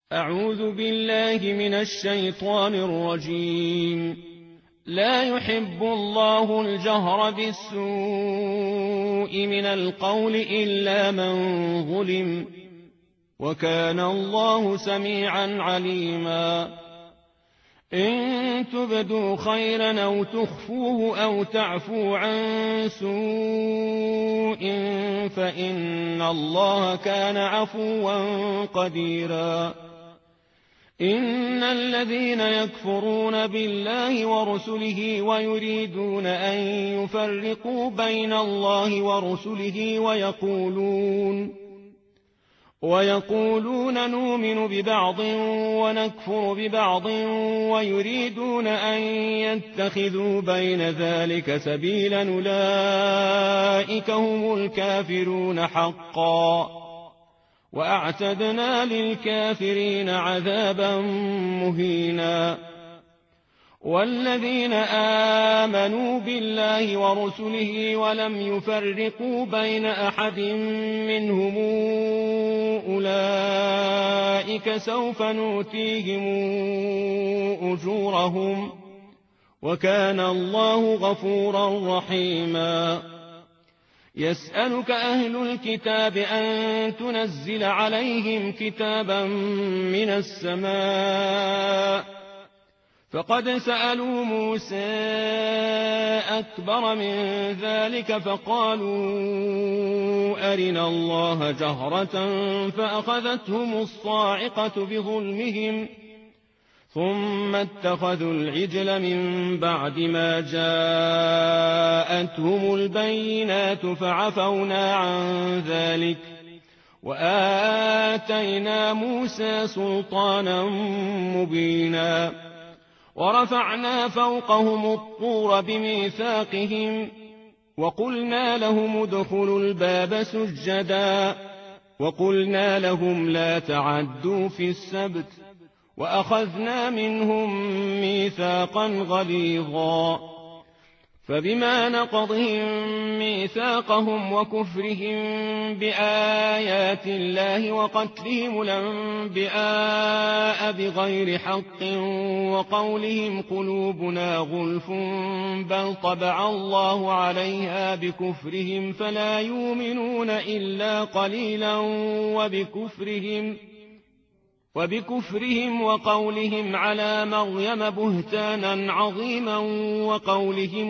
أعوذ بالله من الشيطان الرجيم. لا يحب الله الجهر بالسوء من القول إلا من ظلم، وكان الله سميعا عليما. إن تبدوا خيرا أو تخفوه أو تعفوا عن سوء فإن الله كان عفوا قديرا. إن الذين يكفرون بالله ورسله ويريدون أن يفرقوا بين الله ورسله ويقولون نؤمن ببعض ونكفر ببعض ويريدون أن يتخذوا بين ذلك سبيلا أولئك هم الكافرون حقا، وأعتدنا للكافرين عذابا مهينا. والذين آمنوا بالله ورسله ولم يفرقوا بين أحد منهم أولئك سوف نؤتيهم أجورهم، وكان الله غفورا رحيما. يسألك أهل الكتاب أن تنزل عليهم كتابا من السماء، فقد سألوا موسى أكبر من ذلك فقالوا أرنا الله جهرة فأخذتهم الصاعقة بظلمهم ثم اتخذوا العجل من بعد ما جاءتهم البينات فعفونا عن ذلك وآتينا موسى سلطانا مبينا. ورفعنا فوقهم الطور بميثاقهم وقلنا لهم ادخلوا الباب سجدا وقلنا لهم لا تعدوا في السبت وأخذنا منهم ميثاقا غليظا. فبما نقضهم ميثاقهم وكفرهم بآيات الله وقتلهم الأنبياء بغير حق وقولهم قلوبنا غلف بل طبع الله عليها بكفرهم فلا يؤمنون إلا قليلا وبكفرهم وقولهم على مريم بهتانا عظيما وقولهم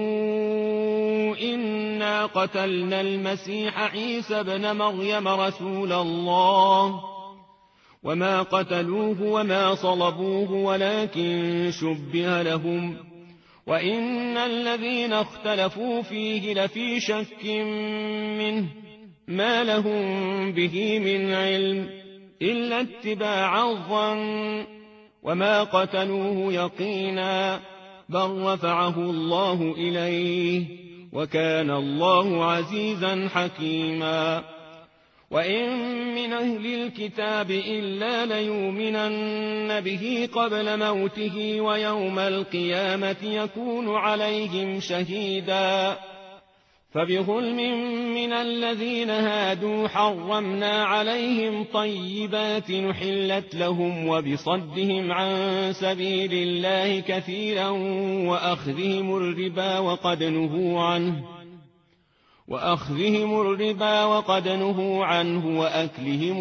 إنا قتلنا المسيح عيسى ابن مريم رسول الله وما قتلوه وما صلبوه ولكن شبه لهم وإن الذين اختلفوا فيه لفي شك منه ما لهم به من علم إلا اتباع الظن وما قتلوه يقينا بل رفعه الله إليه وكان الله عزيزا حكيما. وإن من أهل الكتاب إلا ليؤمنن به قبل موته ويوم القيامة يكون عليهم شهيدا. فبظلم من الذين هادوا حرمنا عليهم طيبات نحلت لهم وبصدهم عن سبيل الله كثيرا وأخذهم الربا وقد نهوا عنه وأكلهم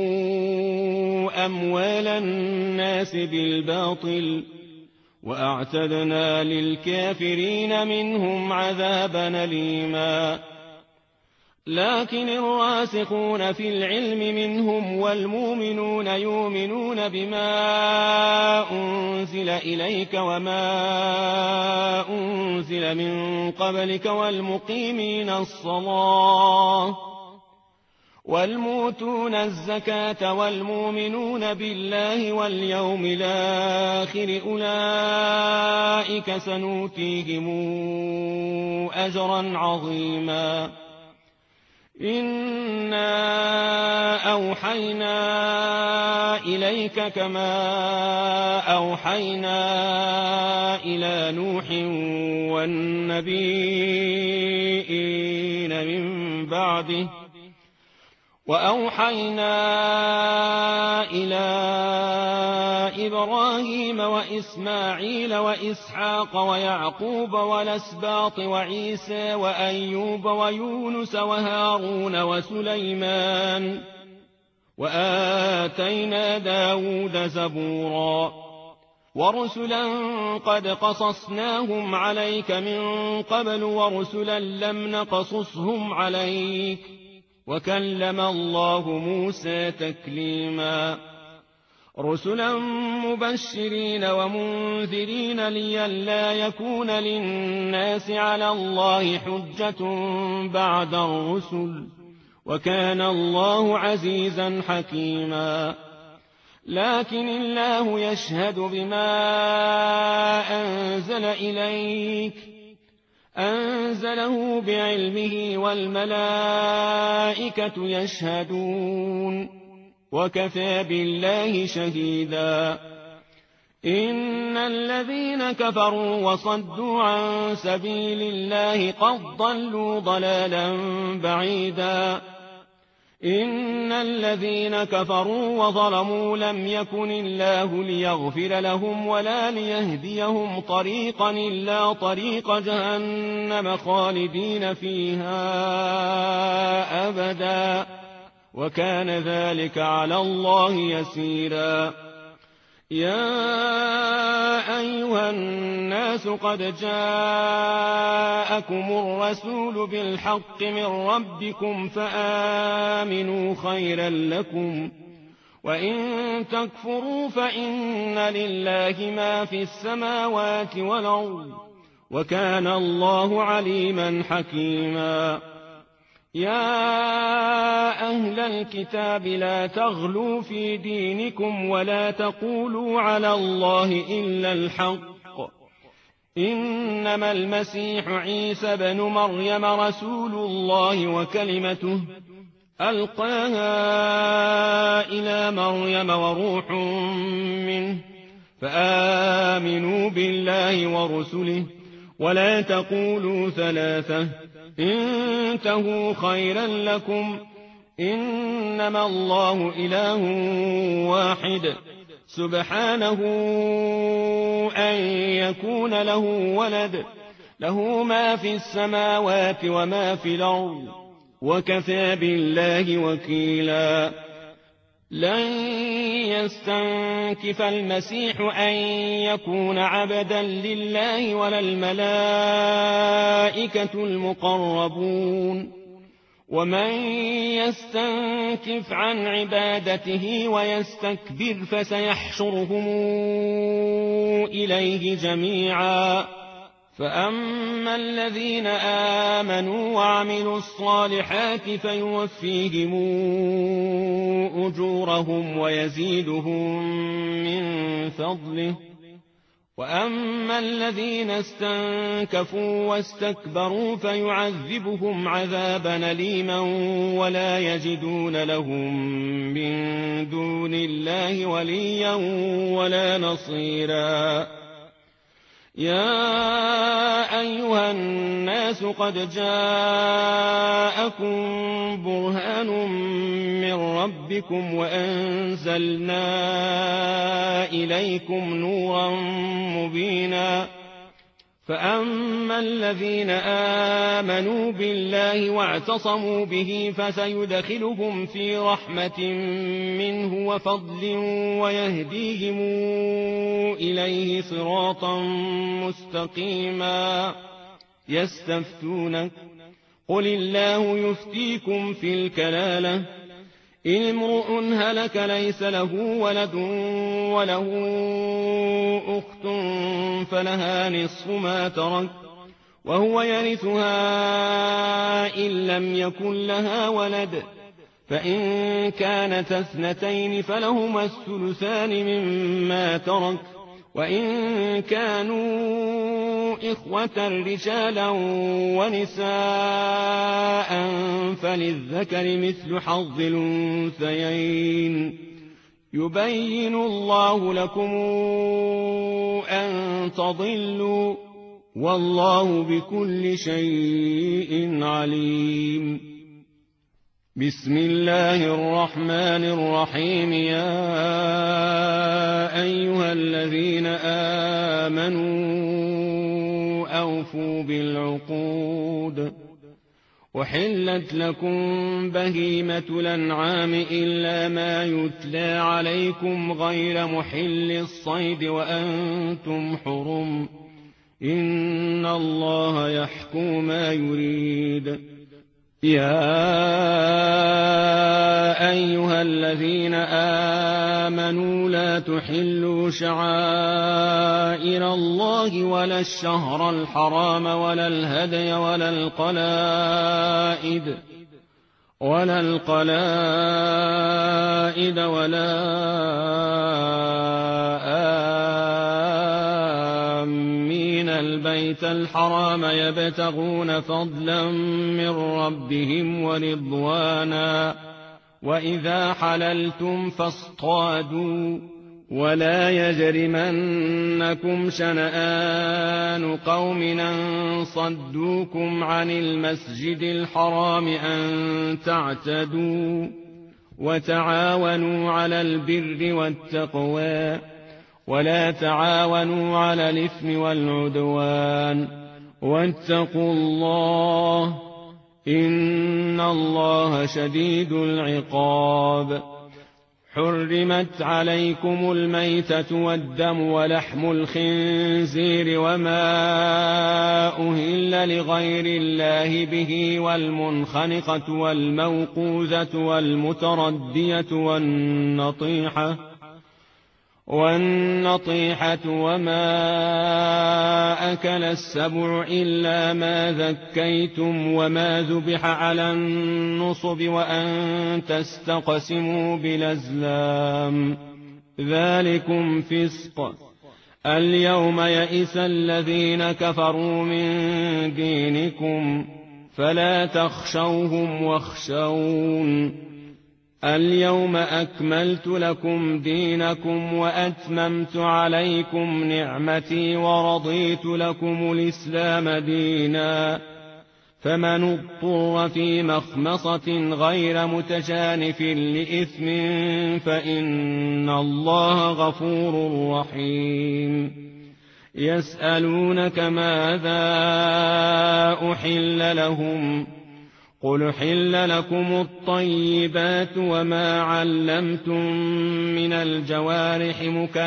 أموال الناس بالباطل وأعتدنا للكافرين منهم عذابا أليما. لكن الراسخون في العلم منهم والمؤمنون يؤمنون بما أنزل إليك وما أنزل من قبلك والمقيمين الصلاة والمؤتون الزكاة والمؤمنون بالله واليوم الآخر أولئك سنؤتيهم أجرا عظيما. إنا أوحينا إليك كما أوحينا إلى نوح والنبيين من بعده وأوحينا إلى إبراهيم وإسماعيل وإسحاق ويعقوب والأسباط وعيسى وأيوب ويونس وهارون وسليمان وآتينا داود زبورا ورسلا قد قصصناهم عليك من قبل ورسلا لم نقصصهم عليك وكلم الله موسى تكليما رسلا مبشرين ومنذرين لئلا يكون للناس على الله حجة بعد الرسل وكان الله عزيزا حكيما لكن الله يشهد بما أنزل إليك أنزله بعلمه والملائكة يشهدون وكفى بالله شهيدا إن الذين كفروا وصدوا عن سبيل الله قد ضلوا ضلالا بعيدا إن الذين كفروا وظلموا لم يكن الله ليغفر لهم ولا ليهديهم طريقا إلا طريق جهنم خالدين فيها أبدا وكان ذلك على الله يسيرا يا أيها الناس قد جاءكم الرسول بالحق من ربكم فآمنوا خيرا لكم وإن تكفروا فإن لله ما في السماوات والأرض وكان الله عليما حكيما يا أهل الكتاب لا تغلوا في دينكم ولا تقولوا على الله إلا الحق إنما المسيح عيسى بن مريم رسول الله وكلمته ألقاها إلى مريم وروح منه فآمنوا بالله ورسله ولا تقولوا ثلاثة انتهوا خيرا لكم إنما الله إله واحد سبحانه أن يكون له ولد له ما في السماوات وما في الأرض وكفى بالله وكيلا لن يستنكف المسيح أن يكون عبدا لله ولا الملائكة المقربون ومن يستنكف عن عبادته ويستكبر فسيحشرهم إليه جميعا فأما الذين آمنوا وعملوا الصالحات فيوفيهم أجورهم ويزيدهم من فضله وأما الذين استنكفوا واستكبروا فيعذبهم عذابا أليما ولا يجدون لهم من دون الله وليا ولا نصيرا يا أيها الناس قد جاءكم برهان من ربكم وأنزلنا إليكم نورا مبينا فأما الذين آمنوا بالله واعتصموا به فسيدخلهم في رحمة منه وفضل ويهديهم إليه صراطا مستقيما يستفتونك قل الله يفتيكم في الكلالة إن امرؤ هلك ليس له ولد وله أخت فلها نصف ما ترك وهو يرثها إن لم يكن لها ولد فإن كانت اثنتين فلهما الثلثان مما ترك وإن كانوا إخوة رجالا ونساء فللذكر مثل حظ الأنثيين يبين الله لكم أن تضلوا والله بكل شيء عليم بسم الله الرحمن الرحيم يا أيها وأوفوا بالعقود. أحلت لكم بهيمة الأنعام إلا ما يتلى عليكم غير محل الصيد وأنتم حرم، إن الله يحكم ما يريد. يا أيها الذين آمنوا لا تحلوا شعائر الله ولا الشهر الحرام ولا الهدي ولا القلائد ولا آمين البيت الحرام يبتغون فضلا من ربهم ورضوانا، وإذا حللتم فاصطادوا، ولا يجرمنكم شنآن قوم أن صدوكم عن المسجد الحرام أن تعتدوا، وتعاونوا على البر والتقوى ولا تعاونوا على الإثم والعدوان، واتقوا الله إن الله شديد العقاب. حرمت عليكم الميتة والدم ولحم الخنزير وما أهل لغير الله به والمنخنقة والموقوذة والمتردية والنطيحة وما أكل السبع إلا ما ذكيتم وما ذبح على النصب وأن تستقسموا بالأزلام، ذلكم فسق. اليوم يئس الذين كفروا من دينكم فلا تخشوهم واخشون. اليوم أكملت لكم دينكم وأتممت عليكم نعمتي ورضيت لكم الإسلام دينا، فمن اضطر في مخمصة غير متجانف لإثم فإن الله غفور رحيم. يسألونك ماذا أحل لهم، قل حل لكم الطيبات وما علمتم من الجوارح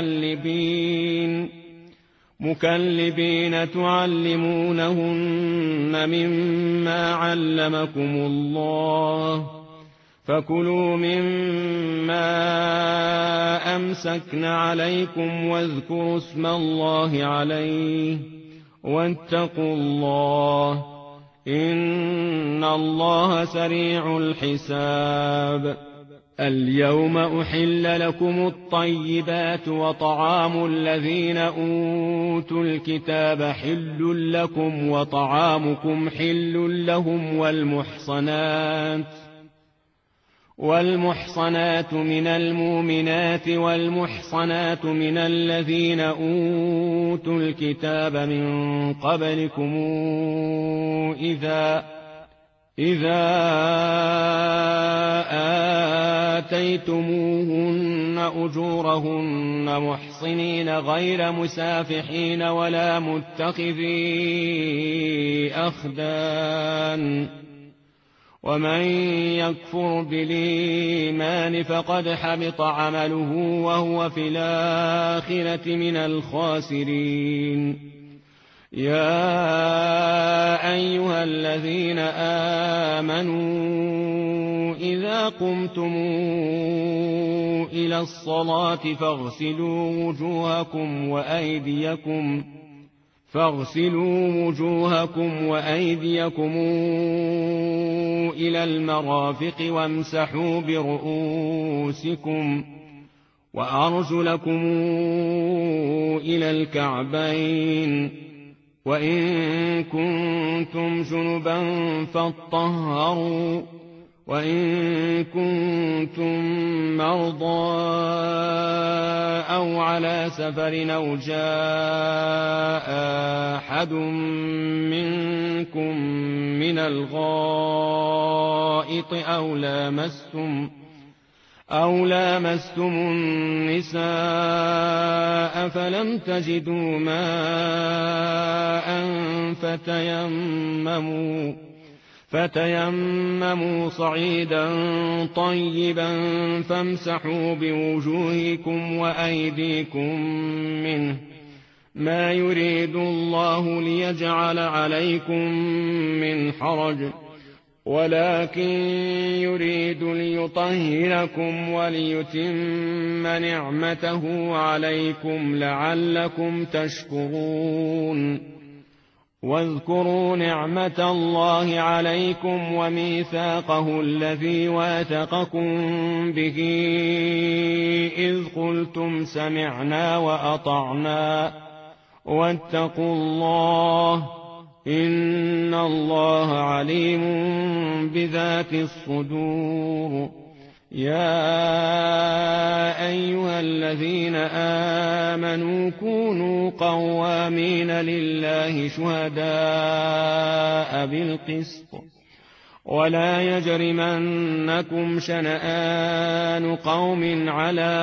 مكلبين تعلمونهن مما علمكم الله، فكلوا مما أمسكن عليكم واذكروا اسم الله عليه واتقوا الله إن الله سريع الحساب. اليوم أحل لكم الطيبات وطعام الذين أوتوا الكتاب حل لكم وطعامكم حل لهم والمحصنات من المؤمنات والمحصنات من الذين أوتوا الكتاب من قبلكم إذا آتيتموهن أجورهن محصنين غير مسافحين ولا متخذي أخدان، ومن يكفر بالإيمان فقد حبط عمله وهو في الآخرة من الخاسرين. يا أيها الذين آمنوا إذا قمتم إلى الصلاة فاغسلوا وجوهكم وأيديكم إلى المرافق وامسحوا برؤوسكم وأرجلكم إلى الكعبين، وإن كنتم جنبا فاطهروا، وإن كنتم مرضى أو على سفر أو جاء أحد منكم من الغائط أو لامستم النساء فلم تجدوا ماء فتيمموا صعيدا طيبا فامسحوا بوجوهكم وأيديكم منه، ما يريد الله ليجعل عليكم من حرج، ولكن يريد ليطهركم وليتم نعمته عليكم لعلكم تشكرون. واذكروا نعمة الله عليكم وميثاقه الذي واثقكم به إذ قلتم سمعنا وأطعنا واتقوا الله إن الله عليم بذات الصدور. يا أيها الذين آمنوا كونوا قوامين لله شهداء بالقسط، ولا يجرمنكم شنآن قوم على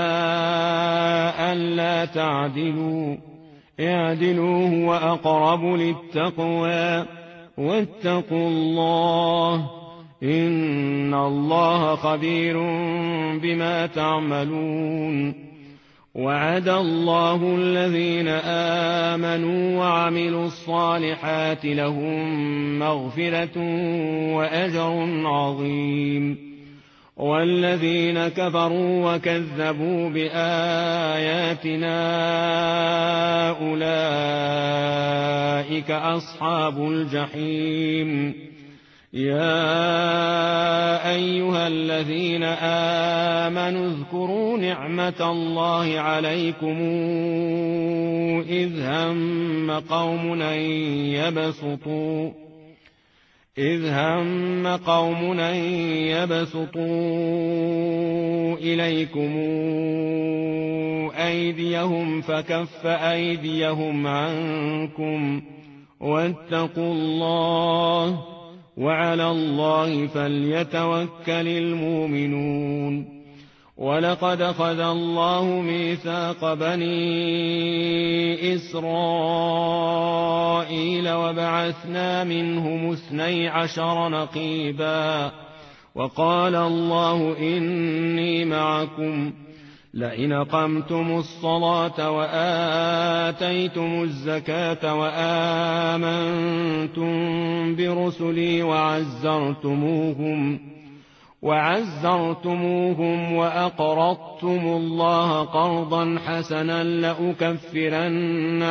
ألا تعدلوا، اعدلوا هو أقرب للتقوى، واتقوا الله إن الله خبير بما تعملون. وعد الله الذين آمنوا وعملوا الصالحات لهم مغفرة وأجر عظيم، والذين كفروا وكذبوا بآياتنا أولئك أصحاب الجحيم. يا أيها الذين آمنوا اذكروا نعمة الله عليكم إذ هم قوم أن يبسطوا إليكم أيديهم فكف أيديهم عنكم، واتقوا الله وعلى الله فليتوكل المؤمنون. ولقد أخذ الله ميثاق بني إسرائيل وبعثنا منهم 12 نقيبا، وقال الله إني معكم لئن أقمتم الصلاة وآتيتم الزكاة وآمنتم برسلي وعزرتموهم وأقرضتم الله قرضا حسنا لأكفرن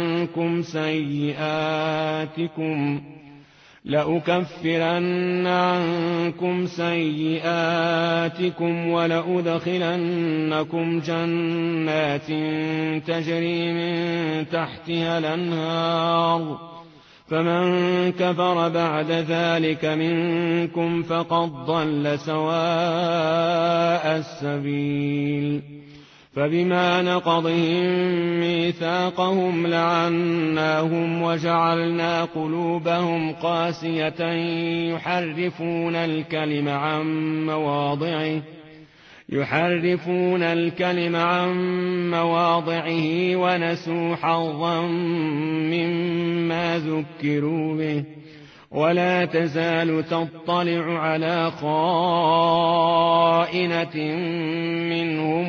عنكم سيئاتكم ولأدخلنكم جنات تجري من تحتها الأنهار، فمن كفر بعد ذلك منكم فقد ضل سواء السبيل. فبما نقضهم ميثاقهم لعناهم وجعلنا قلوبهم قاسية يحرفون الكلم عن مواضعه ونسوا حظا مما ذكروا به، ولا تزال تطلع على خائنة منهم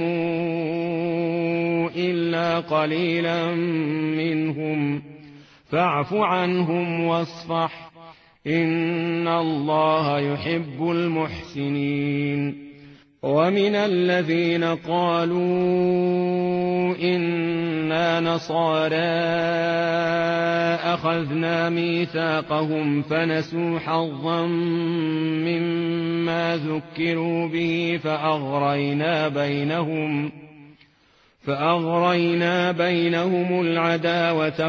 إلا قليلا منهم، فاعف عنهم واصفح إن الله يحب المحسنين. ومن الذين قالوا إنا نصارى أخذنا ميثاقهم فنسوا حظا مما ذكروا به فأغرينا بينهم العداوة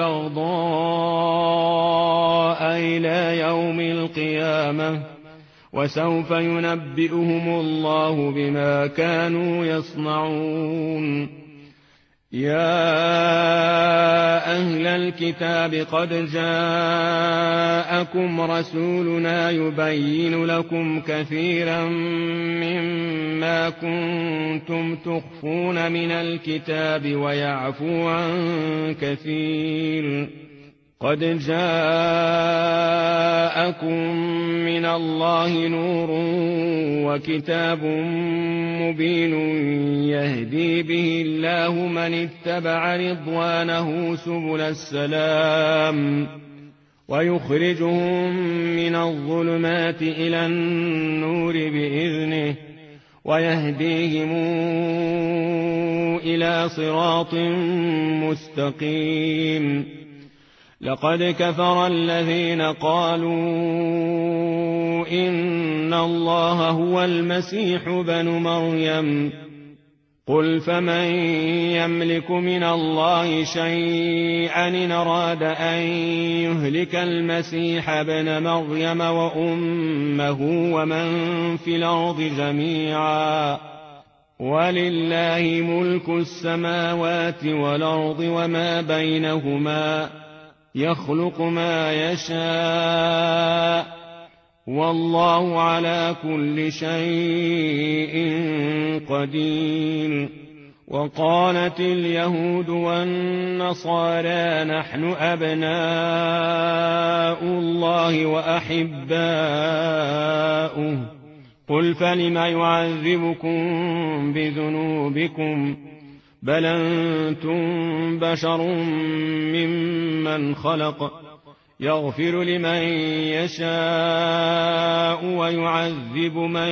والبغضاء إلى يوم القيامة، وسوف ينبئهم الله بما كانوا يصنعون. يا أهل الكتاب قد جاءكم رسولنا يبين لكم كثيرا مما كنتم تخفون من الكتاب ويعفو عن كثير. قد جاءكم من الله نور وكتاب مبين يهدي به الله من اتبع رضوانه سبل السلام ويخرجهم من الظلمات إلى النور بإذنه ويهديهم إلى صراط مستقيم. لقد كفر الذين قالوا إن الله هو المسيح بن مريم قل فمن يملك من الله شيئا إن أراد أن يهلك المسيح ابن مريم وأمه ومن في الأرض جميعا ولله ملك السماوات والأرض وما بينهما يخلق ما يشاء والله على كل شيء قدير. وقالت اليهود والنصارى نحن أبناء الله وأحباؤه قل فلم يعذبكم بذنوبكم بل أنتم بشر ممن خلق يغفر لمن يشاء ويعذب من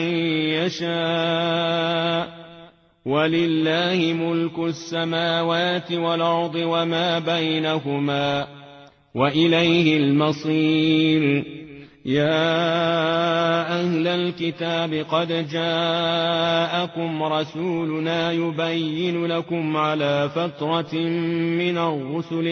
يشاء ولله ملك السماوات والأرض وما بينهما وإليه المصير. يا أهل الكتاب قد جاءكم رسولنا يبين لكم على فترة من الرسل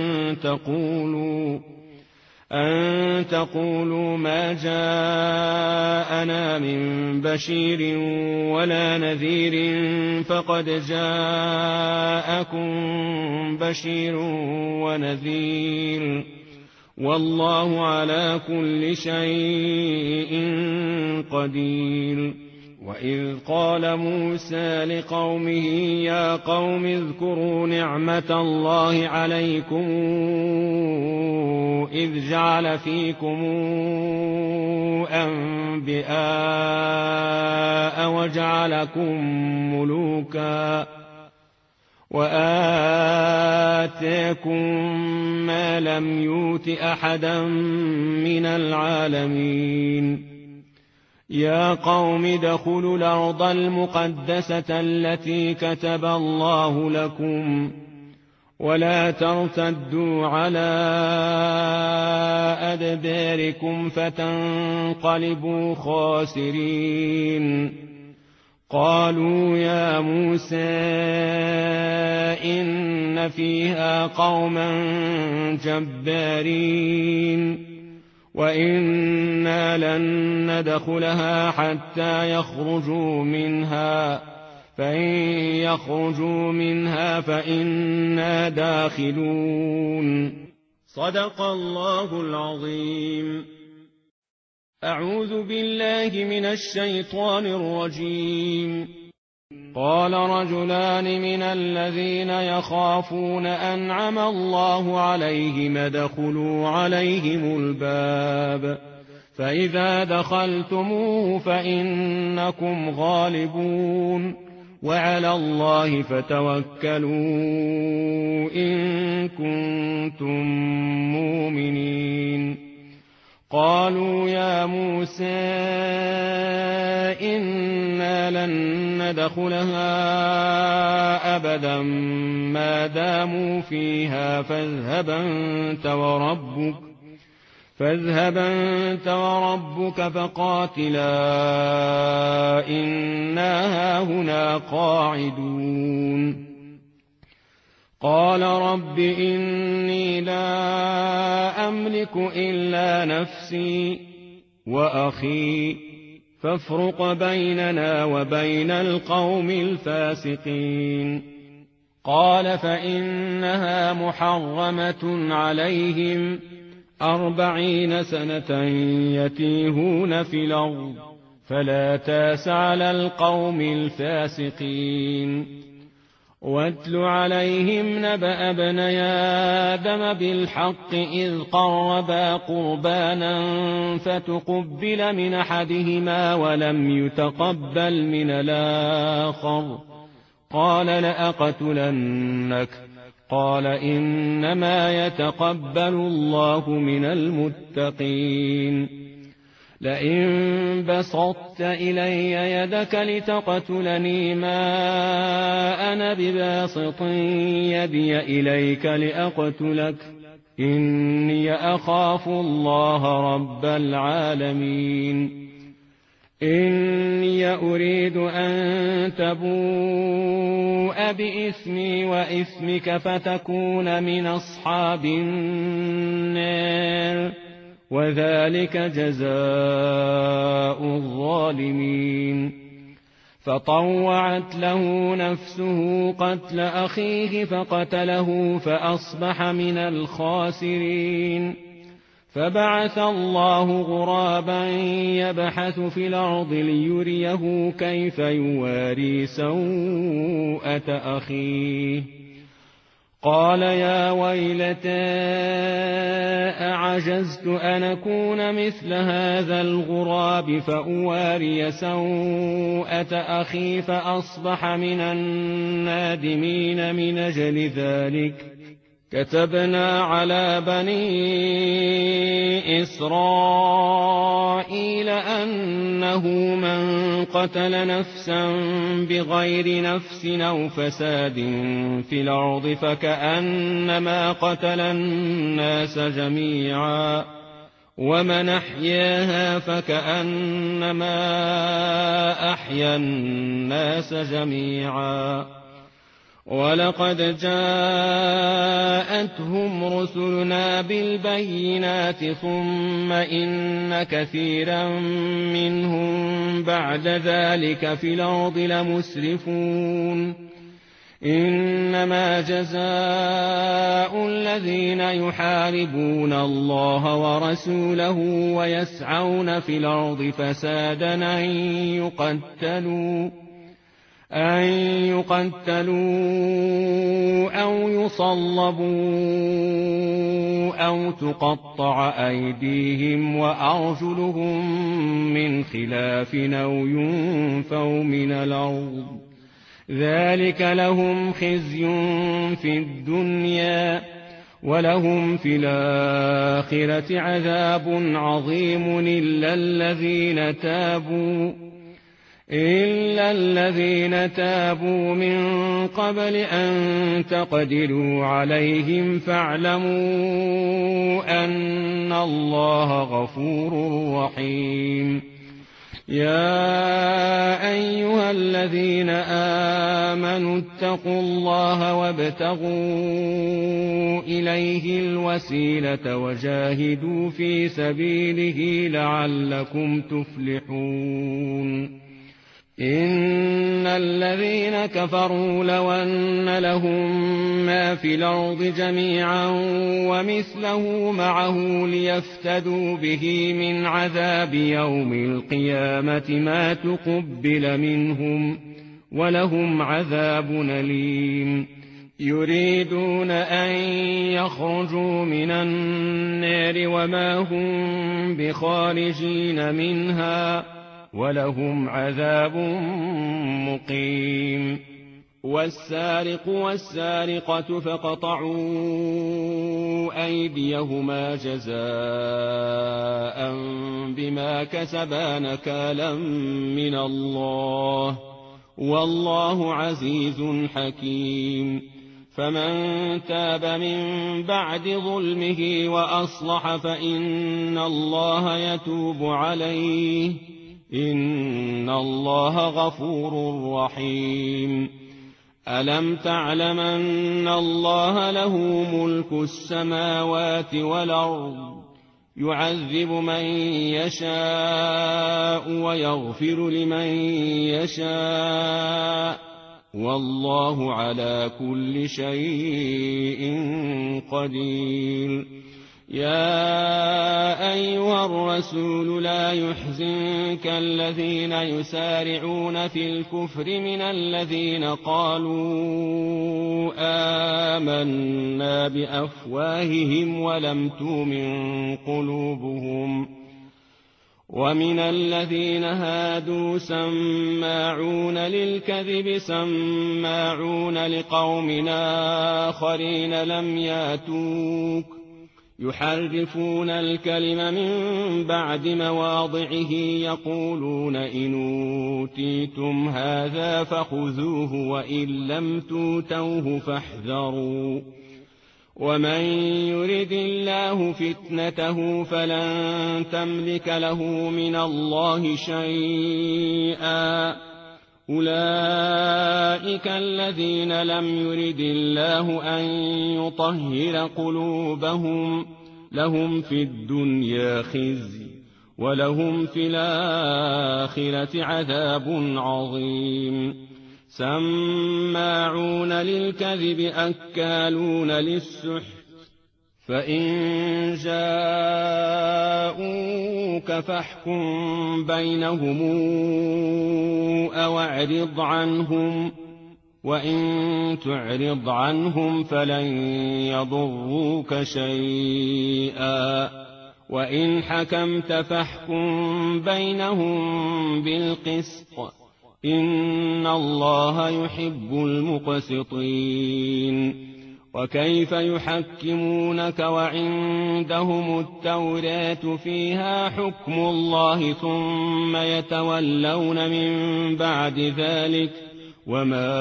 أن تقولوا ما جاءنا من بشير ولا نذير فقد جاءكم بشير ونذير والله على كل شيء قدير. وإذ قال موسى لقومه يا قوم اذكروا نعمة الله عليكم إذ جعل فيكم أنبياء وجعلكم ملوكا وآتاكم ما لم يؤت أحدا من العالمين. يا قوم ادخلوا الأرض المقدسة التي كتب الله لكم ولا ترتدوا على أدباركم فتنقلبوا خاسرين. قالوا يا موسى إن فيها قوما جبارين وإنا لن ندخلها حتى يخرجوا منها فإن يخرجوا منها فإنا داخلون. صدق الله العظيم. أعوذ بالله من الشيطان الرجيم. قال رجلان من الذين يخافون أنعم الله عليهم ادخلوا عليهم الباب فإذا دخلتموه فإنكم غالبون وعلى الله فتوكلوا إن كنتم مؤمنين. قالوا يا موسى إنا لن ندخلها أبدا ما داموا فيها فاذهب أنت وربك فقاتلا إنا هاهنا قاعدون. قال رب إني لا أملك إلا نفسي وأخي فافرق بيننا وبين القوم الفاسقين. قال فإنها محرمة عليهم 40 سنة يتيهون في الأرض فلا تاس على القوم الفاسقين. واتل عليهم نبأ ابني آدم بالحق إذ قربا قربانا فتقبل من أحدهما ولم يتقبل من الآخر قال لأقتلنك قال إنما يتقبل الله من المتقين. لئن بسطت إلي يدك لتقتلني ما أنا بباسط يدي إليك لأقتلك إني أخاف الله رب العالمين. إني أريد أن تبوء بإثمي وإثمك فتكون من أصحاب النار وذلك جزاء الظالمين. فطوعت له نفسه قتل أخيه فقتله فأصبح من الخاسرين. فبعث الله غرابا يبحث في الأرض ليريه كيف يواري سوءة أخيه قال يا ويلتى أعجزت أن أكون مثل هذا الغراب فأواري سوءة أخي فأصبح من النادمين. من أجل ذلك كتبنا على بني إسرائيل أنه من قتل نفسا بغير نفس أو فساد في الأرض فكأنما قتل الناس جميعا ومن أحياها فكأنما أحيا الناس جميعا. ولقد جاءتهم رسلنا بالبينات ثم إن كثيرا منهم بعد ذلك في الأرض لمسرفون. إنما جزاء الذين يحاربون الله ورسوله ويسعون في الأرض فسادا أن يقتلوا أو يصلبوا أو تقطع أيديهم وأرجلهم من خلاف أو ينفوا من الأرض ذلك لهم خزي في الدنيا ولهم في الآخرة عذاب عظيم إلا الذين تابوا من قبل أن تقدروا عليهم فاعلموا أن الله غفور رحيم. يا أيها الذين آمنوا اتقوا الله وابتغوا إليه الوسيلة وجاهدوا في سبيله لعلكم تفلحون. إن الذين كفروا لو أن لهم ما في الأرض جميعا ومثله معه ليفتدوا به من عذاب يوم القيامة ما تقبل منهم ولهم عذاب أليم. يريدون أن يخرجوا من النار وما هم بخارجين منها ولهم عذاب مقيم. والسارق والسارقة فاقطعوا أيديهما جزاء بما كسبا نكالا من الله والله عزيز حكيم. فمن تاب من بعد ظلمه وأصلح فإن الله يتوب عليه إن الله غفور رحيم. ألم تعلم أن الله له ملك السماوات والأرض يعذب من يشاء ويغفر لمن يشاء والله على كل شيء قدير. يا أيها الرسول لا يحزنك الذين يسارعون في الكفر من الذين قالوا آمنا بأفواههم ولم تؤمن قلوبهم، ومن الذين هادوا سماعون للكذب سماعون لقوم آخرين لم ياتوك يحرفون الكلم من بعد مواضعه يقولون إن أوتيتم هذا فخذوه وإن لم توتوه فاحذروا، ومن يرد الله فتنته فلن تملك له من الله شيئا. أولئك الذين لم يرد الله أن يطهر قلوبهم، لهم في الدنيا خزي ولهم في الآخرة عذاب عظيم. سماعون للكذب أكالون للسحت، فإن جاءوك فاحكم بينهم أو اعرض عنهم، وإن تعرض عنهم فلن يضروك شيئا، وإن حكمت فاحكم بينهم بالقسط، إن الله يحب المقسطين. وكيف يحكمونك وعندهم التوراة فيها حكم الله ثم يتولون من بعد ذلك وما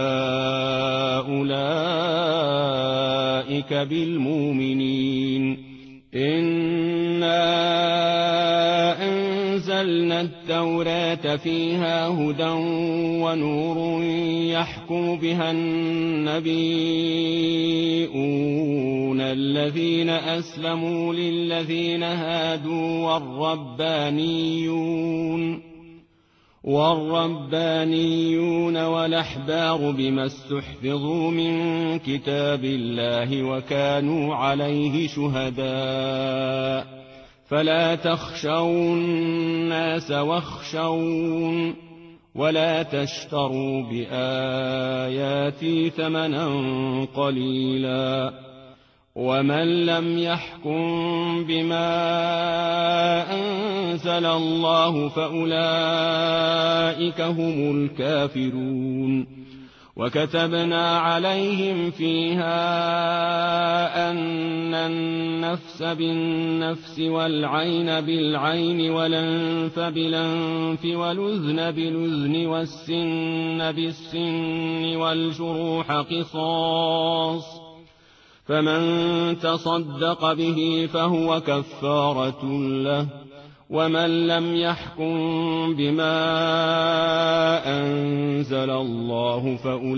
أولئك بالمؤمنين. إنا أنزلنا التوراة فيها هدى ونور يحكم بها النبيون الذين أسلموا للذين هادوا والربانيون والأحبار بما استحفظوا من كتاب الله وكانوا عليه شهداء. فلا تخشوا الناس واخشون ولا تشتروا بآياتي ثمنا قليلا. ومن لم يحكم بما أنزل الله فأولئك هم الكافرون. وكتبنا عليهم فيها أن النفس بالنفس والعين بالعين والأنف بالأنف والأذن بالأذن والسن بالسن والجروح قصاص، فمن تصدق به فهو كفارة له. ومن لم يحكم بما أنزل الله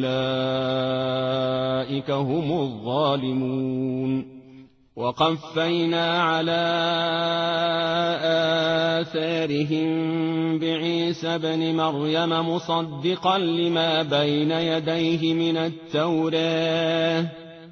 فأولئك هم الظالمون. وقفينا على آثارهم بعيسى بن مريم مصدقا لما بين يديه من التوراة،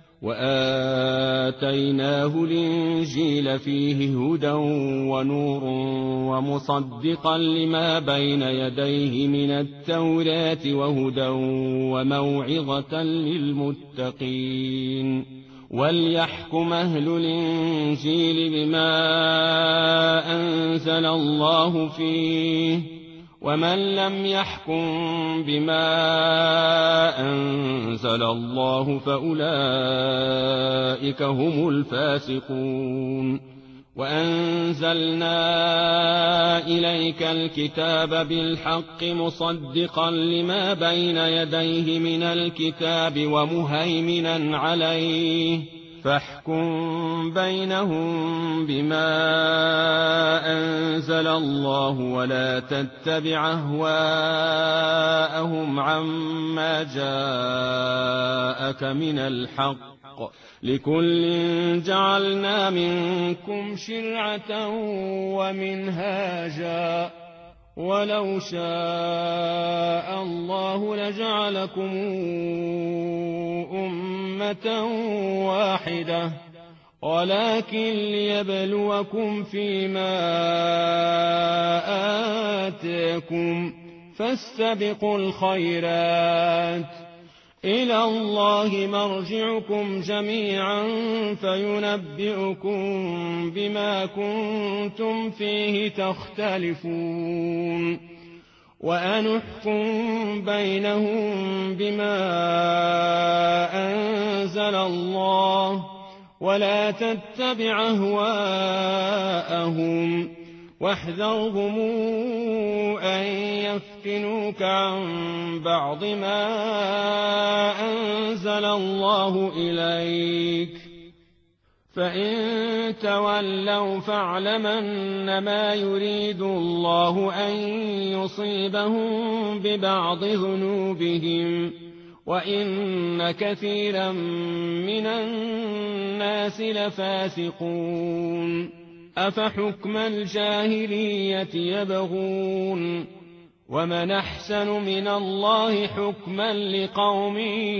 وآتيناه الإنجيل فيه هدى ونور ومصدقا لما بين يديه من التوراة وهدى وموعظة للمتقين. وليحكم أهل الإنجيل بما أنزل الله فيه، ومن لم يحكم بما أنزل الله فأولئك هم الفاسقون. وأنزلنا إليك الكتاب بالحق مصدقا لما بين يديه من الكتاب ومهيمنا عليه، فاحكم بينهم بما أنزل الله ولا تتبع أهواءهم عما جاءك من الحق. لكل جعلنا منكم شرعة ومنهاجا ولو شاء الله لجعلكم أمة واحدة ولكن ليبلوكم فيما آتاكم فاستبقوا الخيرات إلى الله مرجعكم جميعا فينبئكم بما كنتم فيه تختلفون وأنحكم بينهم بما أنزل الله ولا تتبع أهواءهم واحذرهم أن يفتنوك عن بعض ما أنزل الله إليك فإن تولوا فاعلم أنما يريد الله أن يصيبهم ببعض ذنوبهم وإن كثيرا من الناس لفاسقون أفحكم الجاهلية يبغون ومن أحسن من الله حكما لقوم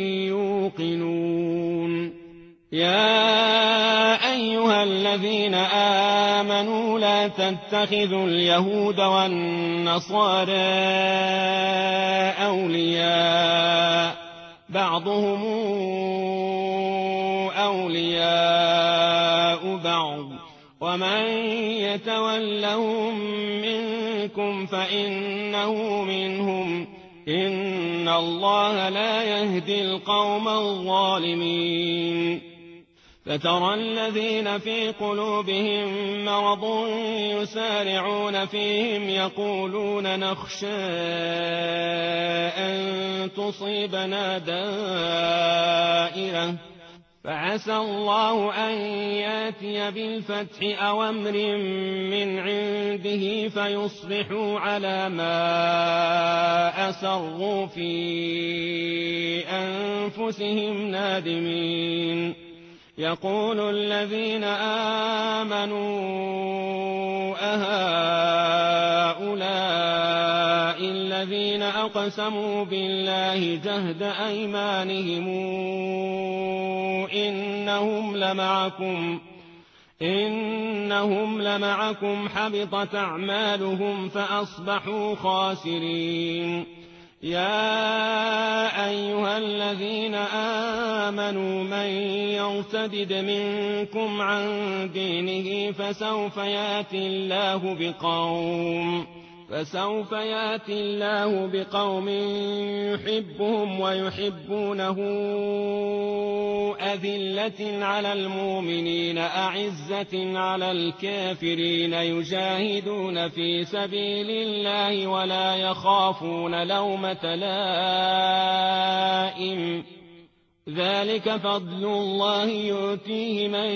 يوقنون يا أيها الذين آمنوا لا تتخذوا اليهود والنصارى أولياء بعضهم أولياء بعض ومن يتولهم منكم فإنه منهم إن الله لا يهدي القوم الظالمين فترى الذين في قلوبهم مرض يسارعون فيهم يقولون نخشى أن تصيبنا دائرة فعسى الله أن ياتي بالفتح أو أمر من عنده فيصبحوا على ما أسروا في أنفسهم نادمين يقول الذين آمنوا أهؤلاء الذين أقسموا بالله جهد أيمانهم إنهم لمعكم حبطت أعمالهم فأصبحوا خاسرين يا أيها الذين آمنوا من يرتد منكم عن دينه فسوف يأتي الله بقوم يحبهم ويحبونه أذلة على المؤمنين أعزة على الكافرين يجاهدون في سبيل الله ولا يخافون لومة لائم ذلك فضل الله يؤتيه من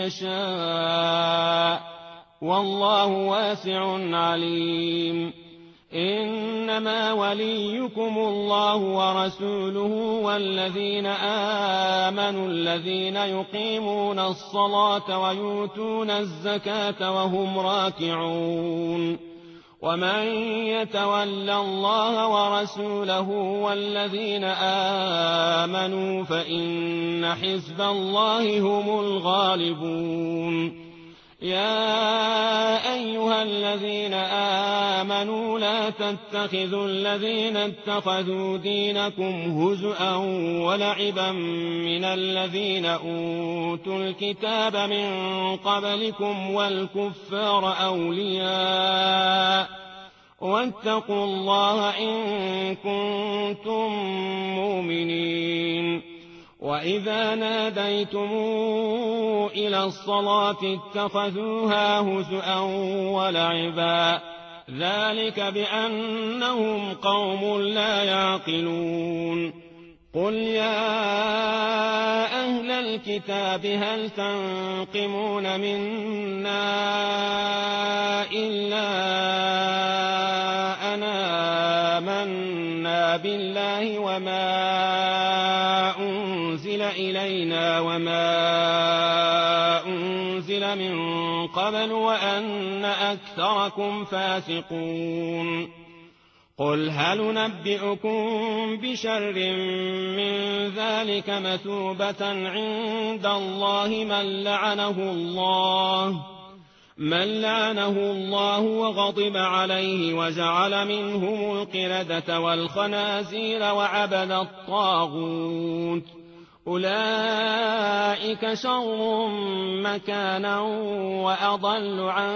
يشاء والله واسع عليم إنما وليكم الله ورسوله والذين آمنوا الذين يقيمون الصلاة ويؤتون الزكاة وهم راكعون ومن يتول الله ورسوله والذين آمنوا فإن حزب الله هم الغالبون يا أيها الذين آمنوا لا تتخذوا الذين اتخذوا دينكم هزءا ولعبا من الذين أوتوا الكتاب من قبلكم والكفار أولياء واتقوا الله إن كنتم مؤمنين وإذا ناديتم إلى الصلاة اتخذوها هزءا ولعبا ذلك بأنهم قوم لا يعقلون قل يا أهل الكتاب هل تنقمون منا إلا أن آمنا بالله وما أنزل إلينا وما أنزل أنزل من قبل وأن أكثركم فاسقون قل هل ننبئكم بشر من ذلك مثوبة عند الله من لعنه الله وغضب عليه وجعل منهم القردة والخنازير وعبد الطاغوت أولئك شر مكانا وأضل عن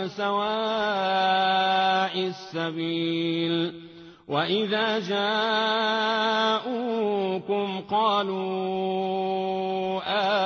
سواء السبيل وإذا جاءوكم قالوا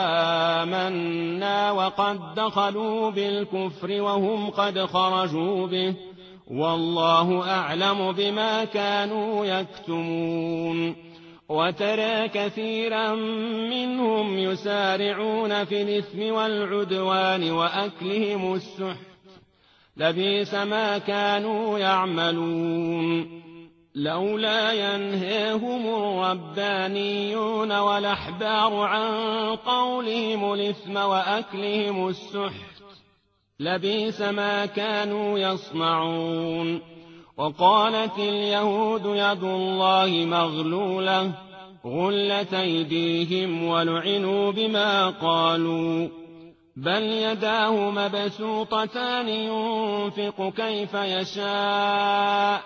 آمنا وقد دخلوا بالكفر وهم قد خرجوا به والله أعلم بما كانوا يكتمون وترى كثيرا منهم يسارعون في الإثم والعدوان وأكلهم السحت لبئس ما كانوا يعملون لولا ينهاهم الربانيون والأحبار عن قولهم الإثم وأكلهم السحت لبئس ما كانوا يصنعون وقالت اليهود يد الله مغلولة غلت أيديهم ولعنوا بما قالوا بل يداه مبسوطتان ينفق كيف يشاء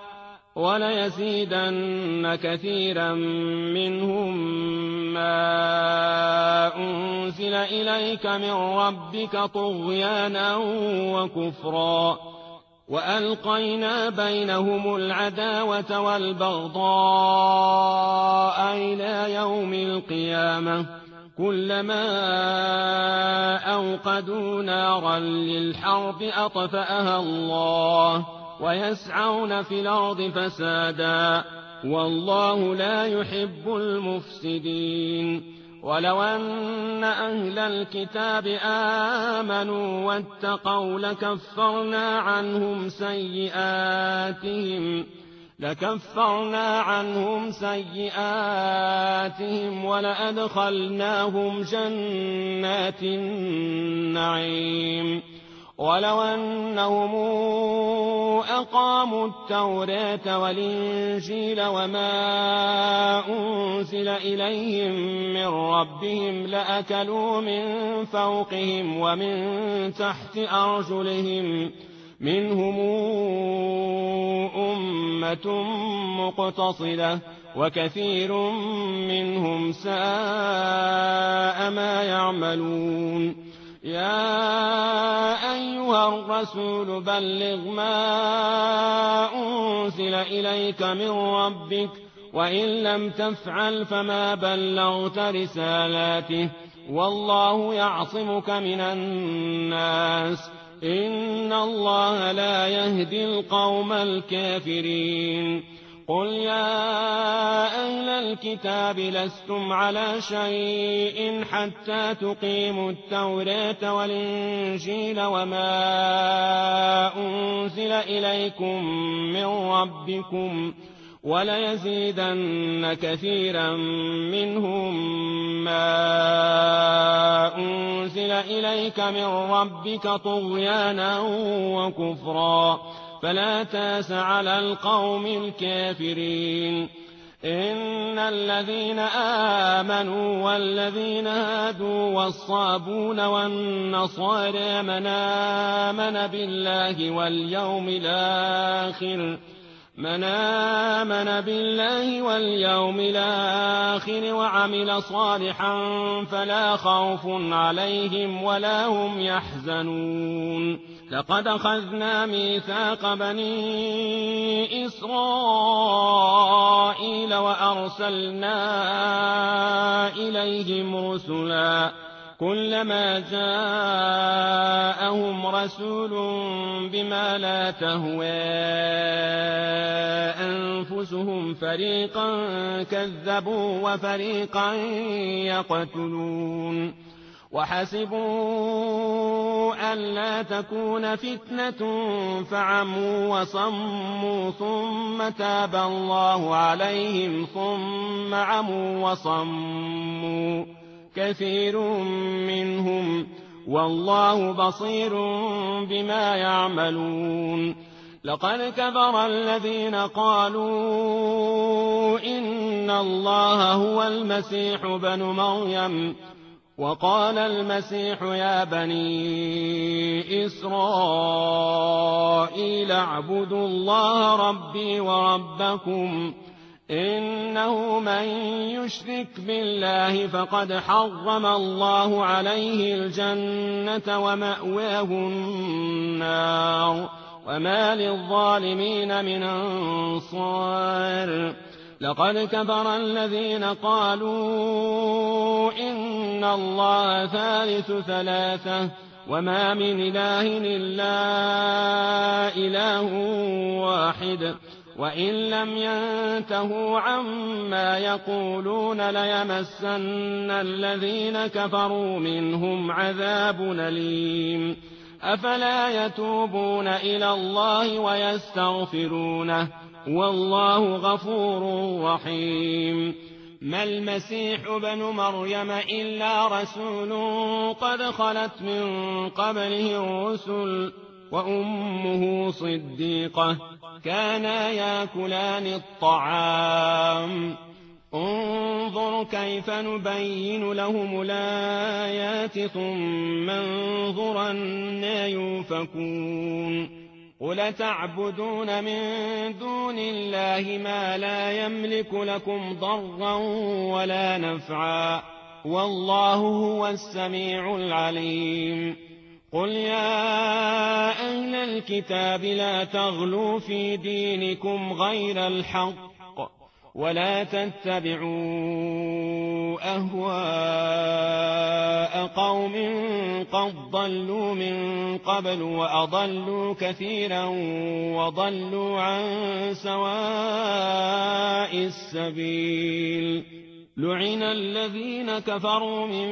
وليزيدن كثيرا منهم ما أنزل إليك من ربك طغيانا وكفرا وألقينا بينهم العداوة والبغضاء إلى يوم القيامة كلما أوقدوا نارا للحرب أطفأها الله ويسعون في الأرض فسادا والله لا يحب المفسدين ولو أن أهل الكتاب آمنوا واتقوا لكفرنا عنهم سيئاتهم ولأدخلناهم جنات النعيم ولو أنهم أقاموا التوراة والإنجيل وما أنزل إليهم من ربهم لأكلوا من فوقهم ومن تحت أرجلهم منهم أمة مقتصدة وكثير منهم ساء ما يعملون يا أيها الرسول بلغ ما أنزل إليك من ربك وإن لم تفعل فما بلغت رسالاته والله يعصمك من الناس إن الله لا يهدي القوم الكافرين قل يا أهل الكتاب لستم على شيء حتى تقيموا التوراة والإنجيل وما أنزل إليكم من ربكم وليزيدن كثيرا منهم ما أنزل إليك من ربك طغيانا وكفرا فلا تاس على القوم الكافرين إن الذين آمنوا والذين هادوا والصابون والنصارى من آمن بالله واليوم الآخر وعمل صالحا فلا خوف عليهم ولا هم يحزنون لقد أخذنا ميثاق بني إسرائيل وأرسلنا إليهم رسلا كلما جاءهم رسول بما لا تهوى أنفسهم فريقا كذبوا وفريقا يقتلون وحسبوا ألا تكون فتنة فعموا وصموا ثم تاب الله عليهم ثم عموا وصموا كثير منهم والله بصير بما يعملون لقد كفر الذين قالوا إن الله هو المسيح بن مريم وقال المسيح يا بني إسرائيل اعبدوا الله ربي وربكم إنه من يشرك بالله فقد حرم الله عليه الجنة ومأواه النار وما للظالمين من أنصار لقد كفر الذين قالوا إن الله ثالث ثلاثة وما من إله إلا إله واحد وإن لم ينتهوا عما يقولون ليمسن الذين كفروا منهم عذاب أليم أفلا يتوبون إلى الله ويستغفرونه والله غفور رحيم ما المسيح ابن مريم إلا رسول قد خلت من قبله الرسل وأمه صديقة كانا يأكلان الطعام انظر كيف نبين لهم الآيات ثم انظر أنى يؤفكون قل تعبدون من دون الله ما لا يملك لكم ضرا ولا نفعا والله هو السميع العليم قل يا أهل الكتاب لا تغلوا في دينكم غير الحق ولا تتبعوا أهواء قوم قد ضلوا من قبل وأضلوا كثيرا وضلوا عن سواء السبيل لعن الذين كفروا من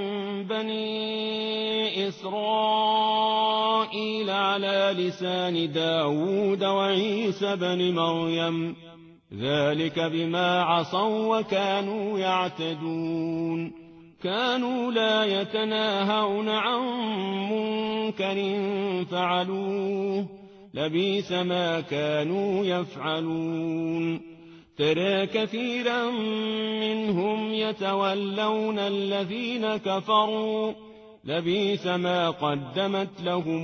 بني إسرائيل على لسان داود وعيسى بن مريم ذلك بما عصوا وكانوا يعتدون كانوا لا يتناهون عن منكر فعلوه لبئس ما كانوا يفعلون ترى كثيرا منهم يتولون الذين كفروا لبئس ما قدمت لهم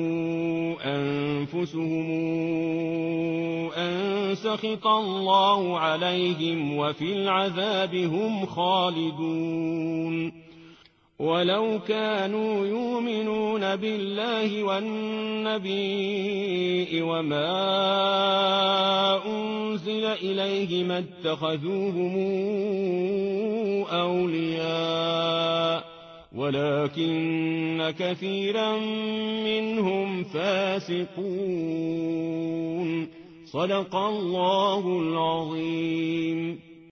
أنفسهم أن سخط الله عليهم وفي العذاب هم خالدون ولو كانوا يؤمنون بالله والنبي وما أنزل إليه ما اتخذوهم أولياء ولكن كثيرا منهم فاسقون صدق الله العظيم